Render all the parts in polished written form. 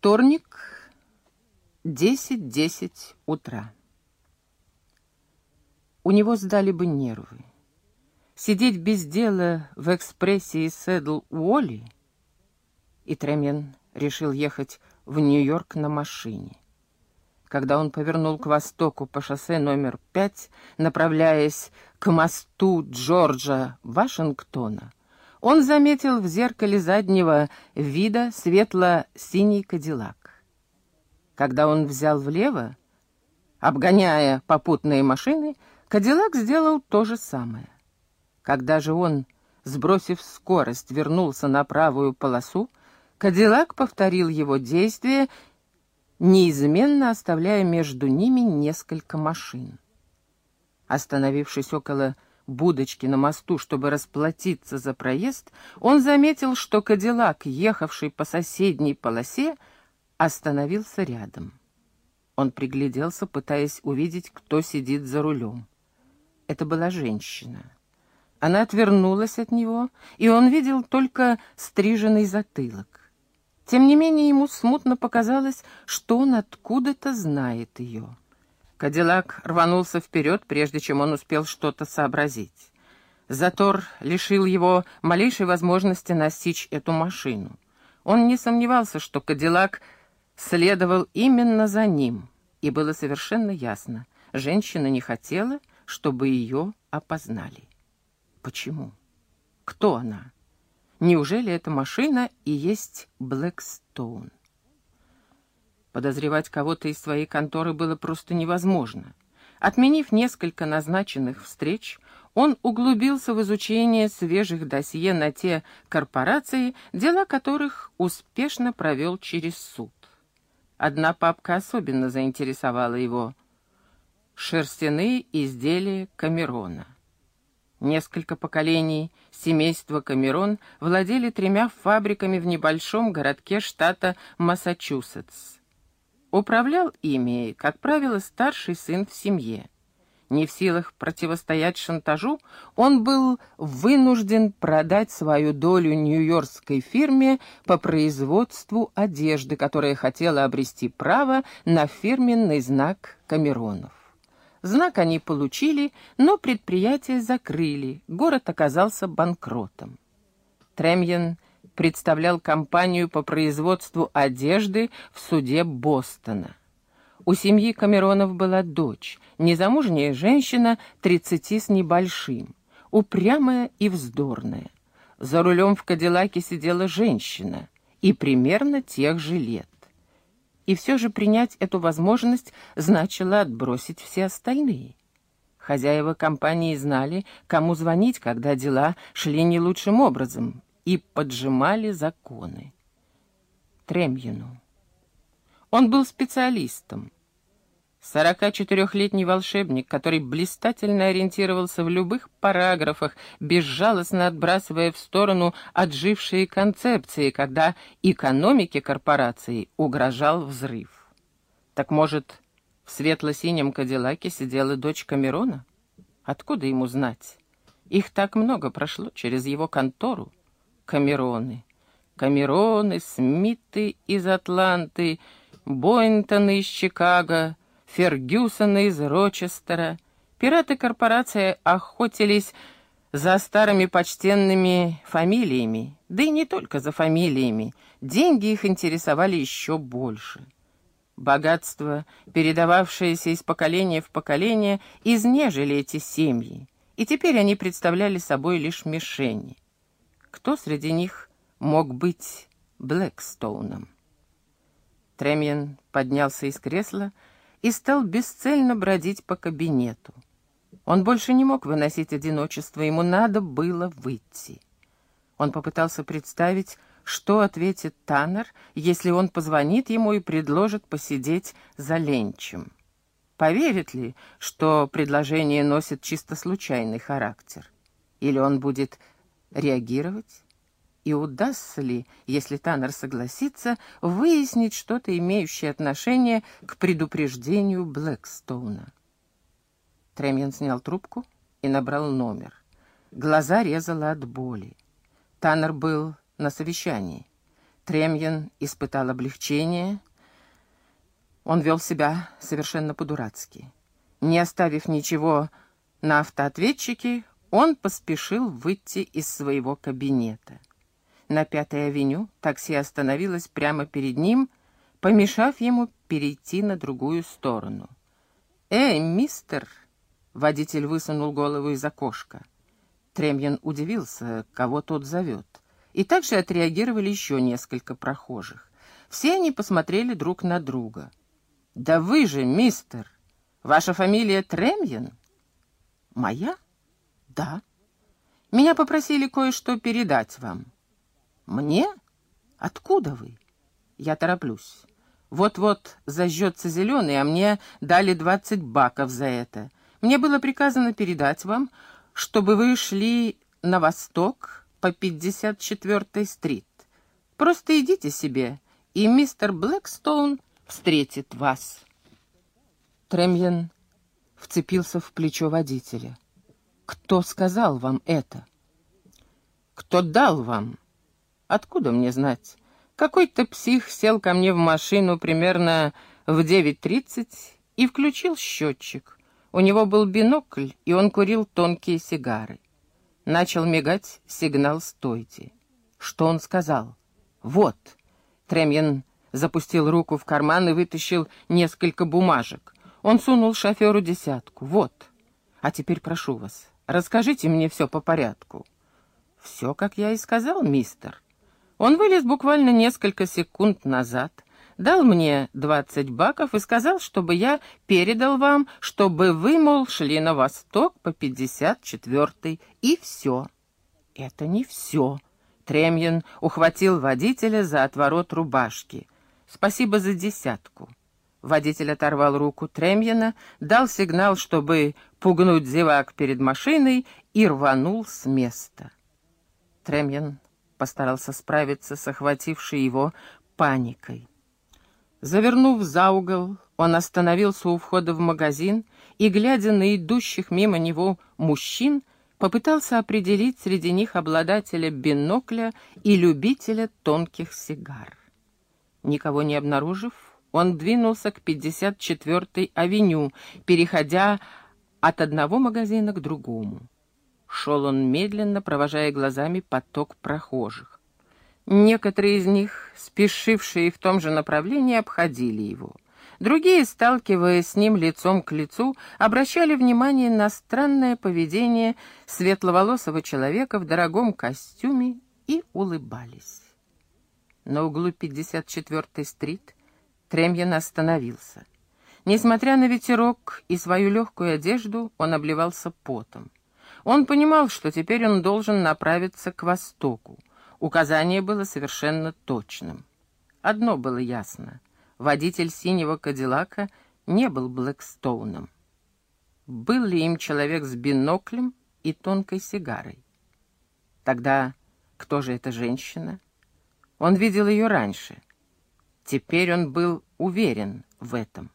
Вторник, 10:10 утра. У него сдали бы нервы. Сидеть без дела в экспрессе из Седл-Уолли, и Тремен решил ехать в Нью-Йорк на машине. Когда он повернул к востоку по шоссе номер 5, направляясь к мосту Джорджа Вашингтона, он заметил в зеркале заднего вида светло-синий кадиллак. Когда он взял влево, обгоняя попутные машины, кадиллак сделал то же самое. Когда же он, сбросив скорость, вернулся на правую полосу, кадиллак повторил его действие, неизменно оставляя между ними несколько машин. Остановившись около будочки на мосту, чтобы расплатиться за проезд, он заметил, что кадиллак, ехавший по соседней полосе, остановился рядом. Он пригляделся, пытаясь увидеть, кто сидит за рулем. Это была женщина. Она отвернулась от него, и он видел только стриженный затылок. Тем не менее, ему смутно показалось, что он откуда-то знает ее. Кадиллак рванулся вперед, прежде чем он успел что-то сообразить. Затор лишил его малейшей возможности настичь эту машину. Он не сомневался, что кадиллак следовал именно за ним, и было совершенно ясно, женщина не хотела, чтобы ее опознали. Почему? Кто она? Неужели эта машина и есть Блэкстоун? Подозревать кого-то из своей конторы было просто невозможно. Отменив несколько назначенных встреч, он углубился в изучение свежих досье на те корпорации, дела которых успешно провел через суд. Одна папка особенно заинтересовала его — шерстяные изделия Камерона. Несколько поколений семейства Камерон владели 3 фабриками в небольшом городке штата Массачусетс. Управлял ими, как правило, старший сын в семье. Не в силах противостоять шантажу, он был вынужден продать свою долю нью-йоркской фирме по производству одежды, которая хотела обрести право на фирменный знак Камеронов. Знак они получили, но предприятие закрыли, город оказался банкротом. Тремьен представлял компанию по производству одежды в суде Бостона. У семьи Камеронов была дочь, незамужняя женщина 30 с небольшим, упрямая и вздорная. За рулем в кадиллаке сидела женщина и примерно тех же лет. И все же принять эту возможность значило отбросить все остальные. Хозяева компании знали, кому звонить, когда дела шли не лучшим образом, и поджимали законы. Тремьену. Он был специалистом. 44-летний волшебник, который блистательно ориентировался в любых параграфах, безжалостно отбрасывая в сторону отжившие концепции, когда экономике корпорации угрожал взрыв. Так, может, в светло-синем кадиллаке сидела дочь Камерона? Откуда ему знать? Их так много прошло через его контору. Камероны, Смиты из Атланты, Бойнтоны из Чикаго, Фергюсоны из Рочестера. Пираты корпорации охотились за старыми почтенными фамилиями, да и не только за фамилиями. Деньги их интересовали еще больше. Богатство, передававшееся из поколения в поколение, изнежили эти семьи, и теперь они представляли собой лишь мишени. Кто среди них мог быть Блэкстоуном? Тремьен поднялся из кресла и стал бесцельно бродить по кабинету. Он больше не мог выносить одиночество, ему надо было выйти. Он попытался представить, что ответит Таннер, если он позвонит ему и предложит посидеть за ленчем. Поверит ли, что предложение носит чисто случайный характер? Или он будет реагировать? И удастся ли, если Таннер согласится, выяснить что-то, имеющее отношение к предупреждению Блэкстоуна? Тремьен снял трубку и набрал номер. Глаза резало от боли. Таннер был на совещании. Тремьен испытал облегчение. Он вел себя совершенно по-дурацки. Не оставив ничего на автоответчике, он поспешил выйти из своего кабинета. На 5-й авеню такси остановилось прямо перед ним, помешав ему перейти на другую сторону. «Эй, мистер!» — водитель высунул голову из окошка. Тремьен удивился, кого тот зовет. И также отреагировали еще несколько прохожих. Все они посмотрели друг на друга. «Да вы же, мистер! Ваша фамилия Тремьен?» «Моя? Да. Меня попросили кое-что передать вам». «Мне? Откуда вы?» «Я тороплюсь. Вот-вот зажжется зеленый, а мне дали 20 баков за это. Мне было приказано передать вам, чтобы вы шли на восток по 54-й стрит. Просто идите себе, и мистер Блэкстоун встретит вас». Тремьен вцепился в плечо водителя. «Кто сказал вам это?» «Кто дал вам? Откуда мне знать? Какой-то псих сел ко мне в машину примерно в 9:30 и включил счетчик. У него был бинокль, и он курил тонкие сигары. Начал мигать сигнал «Стойте». Что он сказал? «Вот». Тремьен запустил руку в карман и вытащил несколько бумажек. Он сунул шоферу 10. «Вот. А теперь прошу вас, расскажите мне все по порядку». «Все, как я и сказал, мистер. Он вылез буквально несколько секунд назад, дал мне 20 баков и сказал, чтобы я передал вам, чтобы вы, мол, шли на восток по 54-й, и все». «Это не все». Тремьен ухватил водителя за отворот рубашки. «Спасибо за 10». Водитель оторвал руку Тремьена, дал сигнал, чтобы пугнуть зевак перед машиной, и рванул с места. Тремьен постарался справиться с охватившей его паникой. Завернув за угол, он остановился у входа в магазин и, глядя на идущих мимо него мужчин, попытался определить среди них обладателя бинокля и любителя тонких сигар. Никого не обнаружив, он двинулся к 54-й авеню, переходя от одного магазина к другому. Шел он медленно, провожая глазами поток прохожих. Некоторые из них, спешившие в том же направлении, обходили его. Другие, сталкиваясь с ним лицом к лицу, обращали внимание на странное поведение светловолосого человека в дорогом костюме и улыбались. На углу 54-й стрит Тремьен остановился. Несмотря на ветерок и свою легкую одежду, он обливался потом. Он понимал, что теперь он должен направиться к востоку. Указание было совершенно точным. Одно было ясно. Водитель синего Кадиллака не был Блэкстоуном. Был ли им человек с биноклем и тонкой сигарой? Тогда кто же эта женщина? Он видел ее раньше. Теперь он был уверен в этом.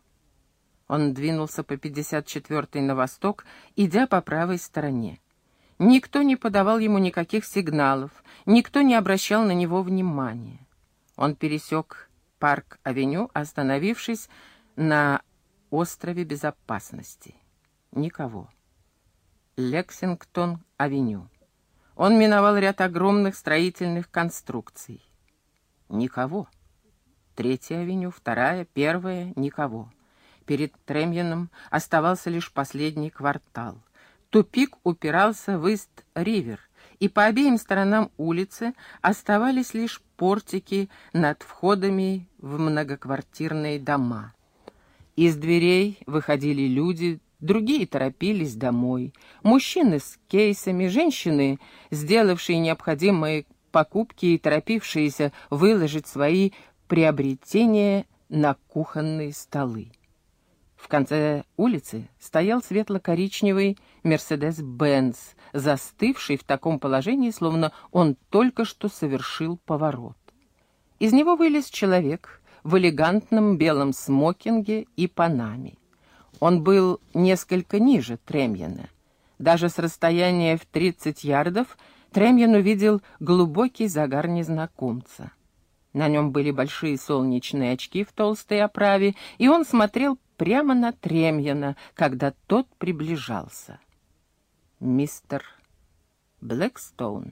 Он двинулся по 54-й на восток, идя по правой стороне. Никто не подавал ему никаких сигналов, никто не обращал на него внимания. Он пересек Парк-авеню, остановившись на острове Безопасности. Никого. Лексингтон-авеню. Он миновал ряд огромных строительных конструкций. Никого. 3-я авеню, 2-я, 1-я — никого. Перед Тремьеном оставался лишь последний квартал. Тупик упирался в Ист-Ривер, и по обеим сторонам улицы оставались лишь портики над входами в многоквартирные дома. Из дверей выходили люди, другие торопились домой. Мужчины с кейсами, женщины, сделавшие необходимые покупки и торопившиеся выложить свои приобретения на кухонные столы. В конце улицы стоял светло-коричневый Мерседес-Бенц, застывший в таком положении, словно он только что совершил поворот. Из него вылез человек в элегантном белом смокинге и панаме. Он был несколько ниже Тремьена. Даже с расстояния в 30 ярдов Тремьен увидел глубокий загар незнакомца. На нем были большие солнечные очки в толстой оправе, и он смотрел прямо на Тремьяна, когда тот приближался. «Мистер Блэкстоун,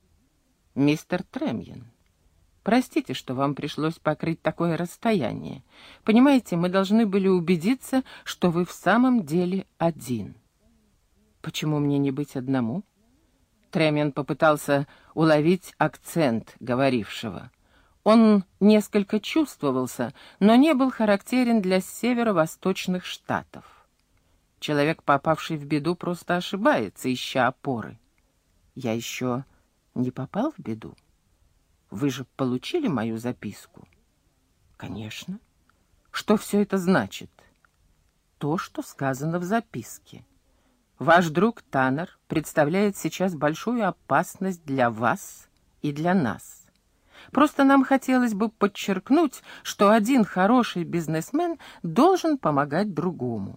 мистер Тремьян, простите, что вам пришлось покрыть такое расстояние. Понимаете, мы должны были убедиться, что вы в самом деле один». «Почему мне не быть одному?» Тремьян попытался уловить акцент говорившего. Он несколько чувствовался, но не был характерен для северо-восточных штатов. Человек, попавший в беду, просто ошибается, ища опоры. Я еще не попал в беду? Вы же получили мою записку? Конечно. Что все это значит? То, что сказано в записке. Ваш друг Таннер представляет сейчас большую опасность для вас и для нас. Просто нам хотелось бы подчеркнуть, что один хороший бизнесмен должен помогать другому.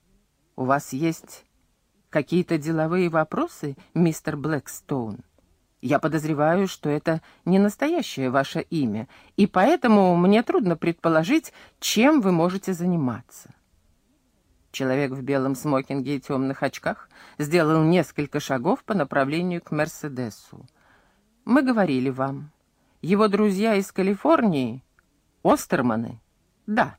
У вас есть какие-то деловые вопросы, мистер Блэкстоун? Я подозреваю, что это не настоящее ваше имя, и поэтому мне трудно предположить, чем вы можете заниматься. Человек в белом смокинге и темных очках сделал несколько шагов по направлению к Мерседесу. Мы говорили вам. Его друзья из Калифорнии? Остерманы? Да.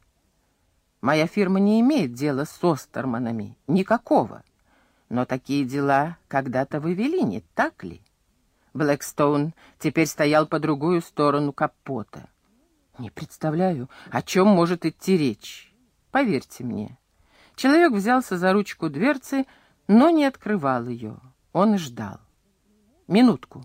Моя фирма не имеет дела с Остерманами. Никакого. Но такие дела когда-то вы вели, не так ли? Блэкстоун теперь стоял по другую сторону капота. Не представляю, о чем может идти речь. Поверьте мне. Человек взялся за ручку дверцы, но не открывал ее. Он ждал. Минутку.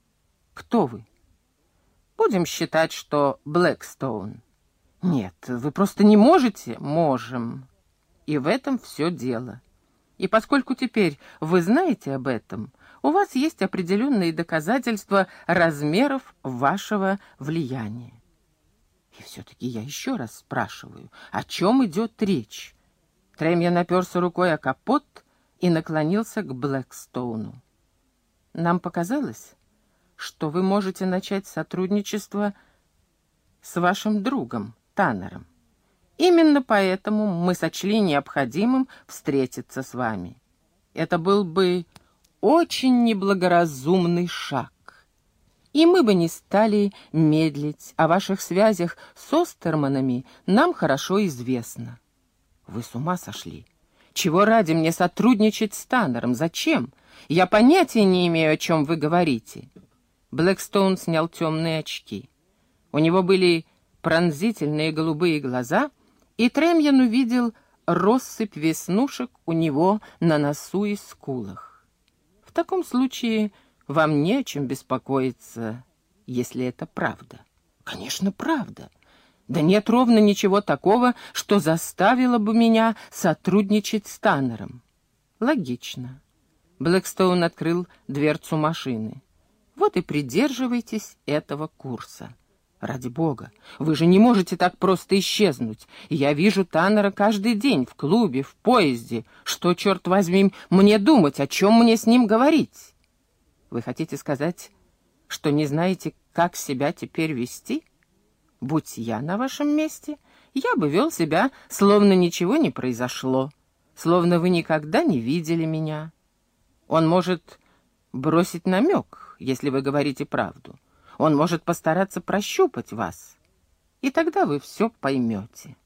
Кто вы? Будем считать, что Блэкстоун. Нет, вы просто не можете. Можем. И в этом все дело. И поскольку теперь вы знаете об этом, у вас есть определенные доказательства размеров вашего влияния. И все-таки я еще раз спрашиваю, о чем идет речь? Тремьян оперся рукой о капот и наклонился к Блэкстоуну. Нам показалось, что вы можете начать сотрудничество с вашим другом Таннером. Именно поэтому мы сочли необходимым встретиться с вами. Это был бы очень неблагоразумный шаг. И мы бы не стали медлить. О ваших связях с Остерманами нам хорошо известно. Вы с ума сошли? Чего ради мне сотрудничать с Таннером? Зачем? Я понятия не имею, о чем вы говорите. Блэкстоун снял темные очки. У него были пронзительные голубые глаза, и Тремьян увидел россыпь веснушек у него на носу и скулах. В таком случае вам не о чем беспокоиться, если это правда. Конечно, правда. Да нет ровно ничего такого, что заставило бы меня сотрудничать с Таннером. Логично. Блэкстоун открыл дверцу машины. Вот и придерживайтесь этого курса. Ради бога, вы же не можете так просто исчезнуть. Я вижу Таннера каждый день в клубе, в поезде. Что, черт возьми, мне думать, о чем мне с ним говорить? Вы хотите сказать, что не знаете, как себя теперь вести? Будь я на вашем месте, я бы вел себя, словно ничего не произошло, словно вы никогда не видели меня. Он может бросить намек, если вы говорите правду. Он может постараться прощупать вас, и тогда вы все поймете.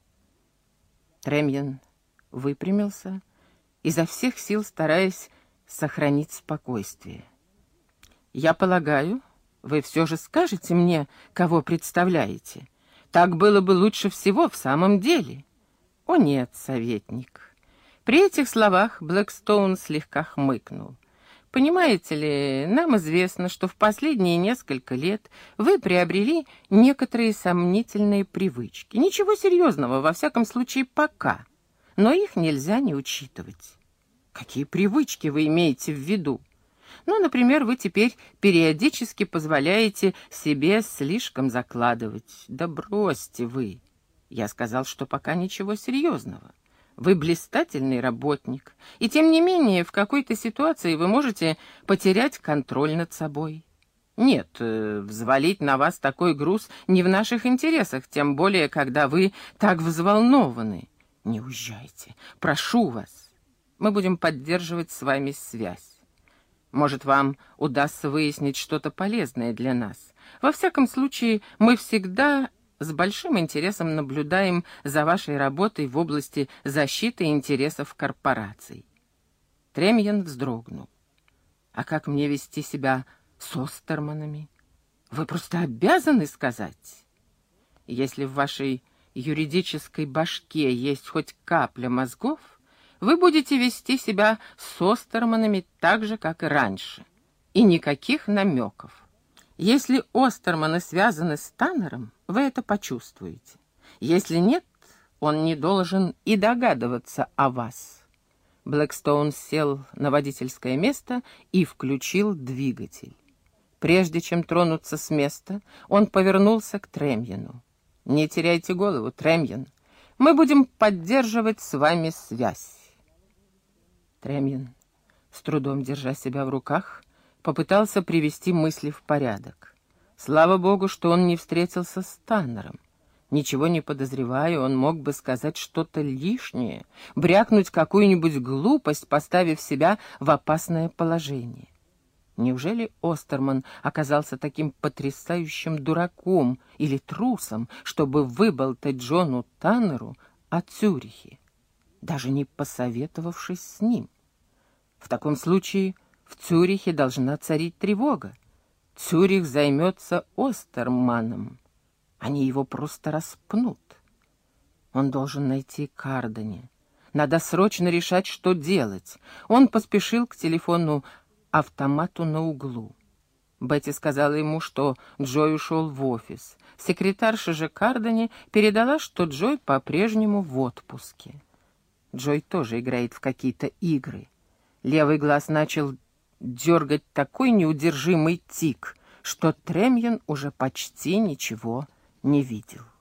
Тремьян выпрямился, изо всех сил стараясь сохранить спокойствие. «Я полагаю, вы все же скажете мне, кого представляете. Так было бы лучше всего в самом деле». «О нет, советник». При этих словах Блэкстоун слегка хмыкнул. «Понимаете ли, нам известно, что в последние несколько лет вы приобрели некоторые сомнительные привычки. Ничего серьезного, во всяком случае, пока. Но их нельзя не учитывать». «Какие привычки вы имеете в виду?» «Ну, например, вы теперь периодически позволяете себе слишком закладывать». «Да бросьте вы». Я сказал, что пока ничего серьезного. Вы блистательный работник, и тем не менее в какой-то ситуации вы можете потерять контроль над собой. Нет, взвалить на вас такой груз не в наших интересах, тем более, когда вы так взволнованы. Не уезжайте, прошу вас. Мы будем поддерживать с вами связь. Может, вам удастся выяснить что-то полезное для нас. Во всяком случае, мы всегда с большим интересом наблюдаем за вашей работой в области защиты интересов корпораций. Тремьен вздрогнул. А как мне вести себя с Остерманами? Вы просто обязаны сказать. Если в вашей юридической башке есть хоть капля мозгов, вы будете вести себя с Остерманами так же, как и раньше. И никаких намеков. Если Остерманы связаны с Таннером, вы это почувствуете. Если нет, он не должен и догадываться о вас. Блэкстоун сел на водительское место и включил двигатель. Прежде чем тронуться с места, он повернулся к Тремьену. «Не теряйте голову, Тремьен. Мы будем поддерживать с вами связь». Тремьен, с трудом держа себя в руках, попытался привести мысли в порядок. Слава богу, что он не встретился с Таннером. Ничего не подозревая, он мог бы сказать что-то лишнее, брякнуть какую-нибудь глупость, поставив себя в опасное положение. Неужели Остерман оказался таким потрясающим дураком или трусом, чтобы выболтать Джону Таннеру о Цюрихе, даже не посоветовавшись с ним? В таком случае в Цюрихе должна царить тревога. Цюрих займется Остерманом. Они его просто распнут. Он должен найти Кардани. Надо срочно решать, что делать. Он поспешил к телефону-автомату на углу. Бетти сказала ему, что Джой ушел в офис. Секретарша же Кардани передала, что Джой по-прежнему в отпуске. Джой тоже играет в какие-то игры. Левый глаз начал дергать такой неудержимый тик, что Тремьен уже почти ничего не видел.